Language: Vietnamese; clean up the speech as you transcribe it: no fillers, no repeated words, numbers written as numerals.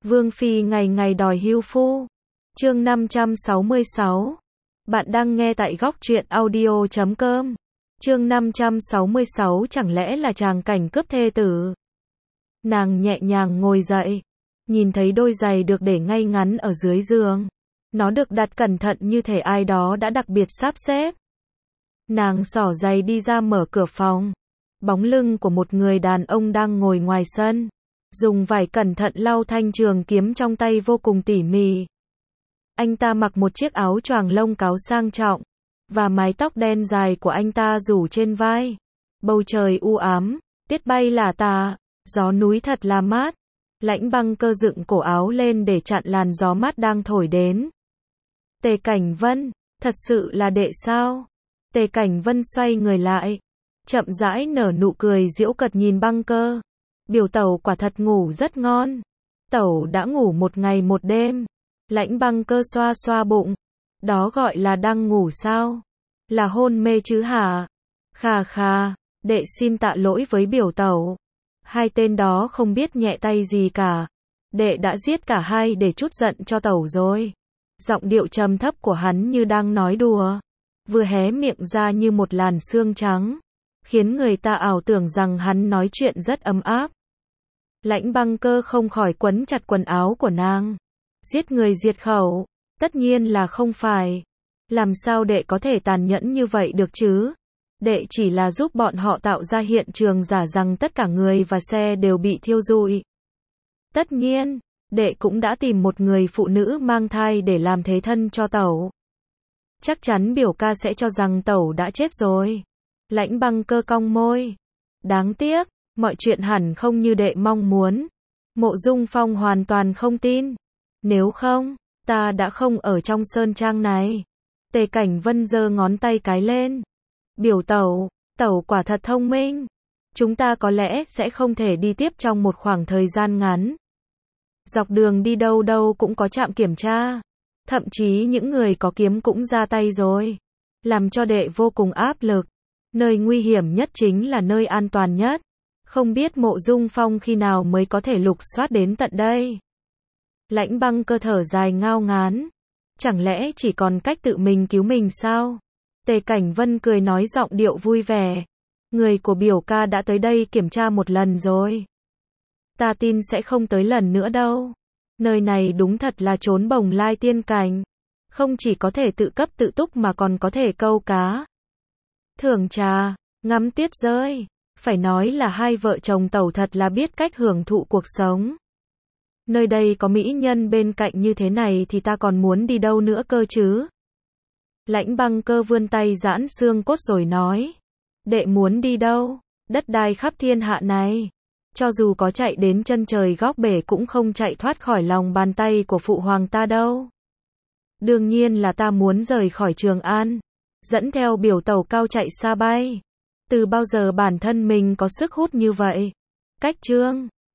Vương phi ngày ngày đòi hưu phu. Chương 566. Bạn đang nghe tại góc truyện audio.com. Chương 566 chẳng lẽ là tràng cảnh cướp thê tử. Nàng nhẹ nhàng ngồi dậy, nhìn thấy đôi giày được để ngay ngắn ở dưới giường. Nó được đặt cẩn thận như thể ai đó đã đặc biệt sắp xếp. Nàng xỏ giày đi ra mở cửa phòng. Bóng lưng của một người đàn ông đang ngồi ngoài sân, dùng vải cẩn thận lau thanh trường kiếm trong tay vô cùng tỉ mỉ. Anh ta mặc một chiếc áo choàng lông cáo sang trọng, và mái tóc đen dài của anh ta rủ trên vai. Bầu trời u ám, tuyết bay lả tả, gió núi thật là mát. Lãnh Băng Cơ dựng cổ áo lên để chặn làn gió mát đang thổi đến. Tề Cảnh Vân, thật sự là đệ sao? Tề Cảnh Vân xoay người lại, chậm rãi nở nụ cười giễu cợt nhìn Băng Cơ. Biểu tẩu quả thật ngủ rất ngon. Tẩu đã ngủ một ngày một đêm. Lãnh Băng Cơ xoa xoa bụng. Đó gọi là đang ngủ sao? Là hôn mê chứ hả? Khà khà, đệ xin tạ lỗi với biểu tẩu. Hai tên đó không biết nhẹ tay gì cả. Đệ đã giết cả hai để trút giận cho tẩu rồi. Giọng điệu trầm thấp của hắn như đang nói đùa, vừa hé miệng ra như một làn sương trắng, khiến người ta ảo tưởng rằng hắn nói chuyện rất ấm áp. Lãnh Băng Cơ không khỏi quấn chặt quần áo của nàng. Giết người diệt khẩu, tất nhiên là không phải. Làm sao đệ có thể tàn nhẫn như vậy được chứ? Đệ chỉ là giúp bọn họ tạo ra hiện trường giả rằng tất cả người và xe đều bị thiêu rụi. Tất nhiên, đệ cũng đã tìm một người phụ nữ mang thai để làm thế thân cho tẩu. Chắc chắn biểu ca sẽ cho rằng tẩu đã chết rồi. Lãnh Băng Cơ cong môi. Đáng tiếc, mọi chuyện hẳn không như đệ mong muốn. Mộ Dung Phong hoàn toàn không tin. Nếu không, ta đã không ở trong sơn trang này. Tề Cảnh Vân giơ ngón tay cái lên. Biểu tẩu, tẩu quả thật thông minh. Chúng ta có lẽ sẽ không thể đi tiếp trong một khoảng thời gian ngắn. Dọc đường đi đâu đâu cũng có trạm kiểm tra. Thậm chí những người có kiếm cũng ra tay rồi. Làm cho đệ vô cùng áp lực. Nơi nguy hiểm nhất chính là nơi an toàn nhất. Không biết Mộ Dung Phong khi nào mới có thể lục soát đến tận đây. Lãnh Băng Cơ thở dài ngao ngán. Chẳng lẽ chỉ còn cách tự mình cứu mình sao? Tề Cảnh Vân cười nói giọng điệu vui vẻ. Người của biểu ca đã tới đây kiểm tra một lần rồi. Ta tin sẽ không tới lần nữa đâu. Nơi này đúng thật là chốn bồng lai tiên cảnh. Không chỉ có thể tự cấp tự túc mà còn có thể câu cá, thưởng trà, ngắm tuyết rơi. Phải nói là hai vợ chồng tẩu thật là biết cách hưởng thụ cuộc sống. Nơi đây có mỹ nhân bên cạnh như thế này thì ta còn muốn đi đâu nữa cơ chứ? Lãnh Băng Cơ vươn tay giãn xương cốt rồi nói. Đệ muốn đi đâu? Đất đai khắp thiên hạ này, cho dù có chạy đến chân trời góc bể cũng không chạy thoát khỏi lòng bàn tay của phụ hoàng ta đâu. Đương nhiên là ta muốn rời khỏi Trường An, dẫn theo biểu tẩu cao chạy xa bay. Từ bao giờ bản thân mình có sức hút như vậy? Cách chương